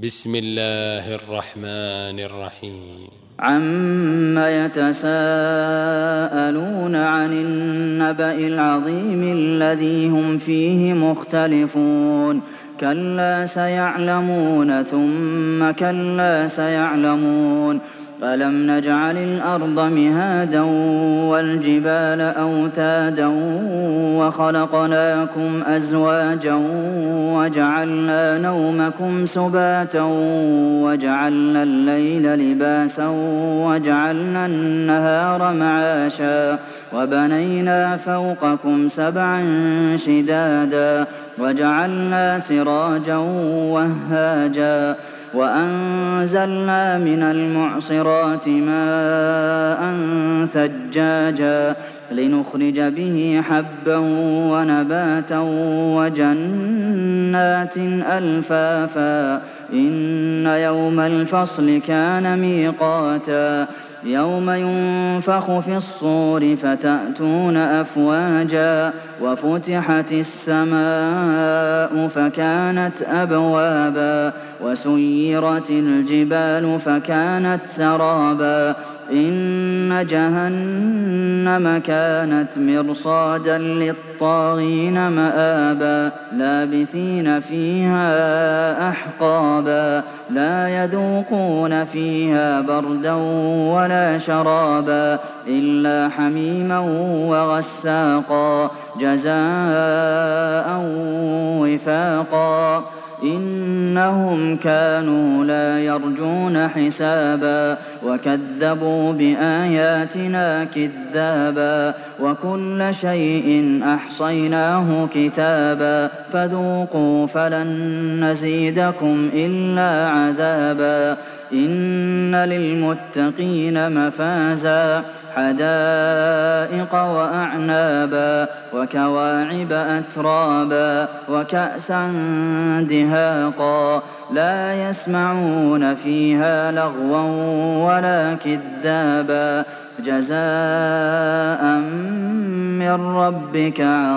بسم الله الرحمن الرحيم. عم يتساءلون عن النبأ العظيم الذي هم فيه مختلفون كلا سيعلمون ثم كلا سيعلمون ألم نجعل الأرض مهادا والجبال أوتادا وخلقناكم أزواجا وجعلنا نومكم سباتا وجعلنا الليل لباسا وجعلنا النهار معاشا وبنينا فوقكم سبعا شدادا وجعلنا سراجا وهاجا وأنزلنا من المعصرات ماء ثجاجا لنخرج به حبا ونباتا وجنات ألفافا إن يوم الفصل كان ميقاتا يوم ينفخ في الصور فتأتون أفواجا وفتحت السماء فكانت أبوابا وسيرت الجبال فكانت سرابا إن جهنم كانت مرصادا للطاغين مآبا لابثين فيها أحقابا لا يذوقون فيها بردا ولا شرابا إلا حميما وغساقا جزاء وفاقا إنهم كانوا لا يرجون حسابا وكذبوا بآياتنا كذابا وكل شيء أحصيناه كتابا فذوقوا فلن نزيدكم إلا عذابا إن للمتقين مفازا حدائق وأعنابا وكواعب أترابا وكأسا دهاقا لا يسمعون فيها لغوا ولا كذابا جزاء من ربك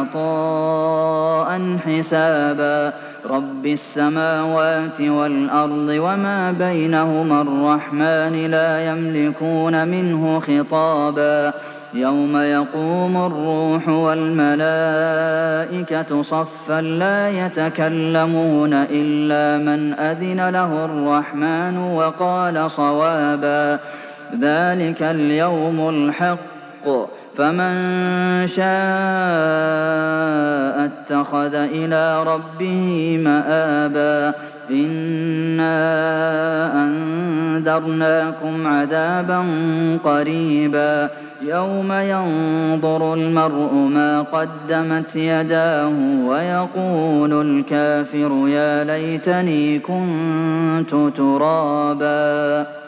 عطاء حسابا رب السماوات والأرض وما بينهما الرحمن لا يملكون منه خطابا يوم يقوم الروح والملائكة صفا لا يتكلمون إلا من أذن له الرحمن وقال صوابا ذلك اليوم الحق فمن شاء اتخذ إلى ربه مآبا إنا أنذرناكم عذابا قريبا يوم ينظر المرء ما قدمت يداه ويقول الكافر يا ليتني كنت ترابا.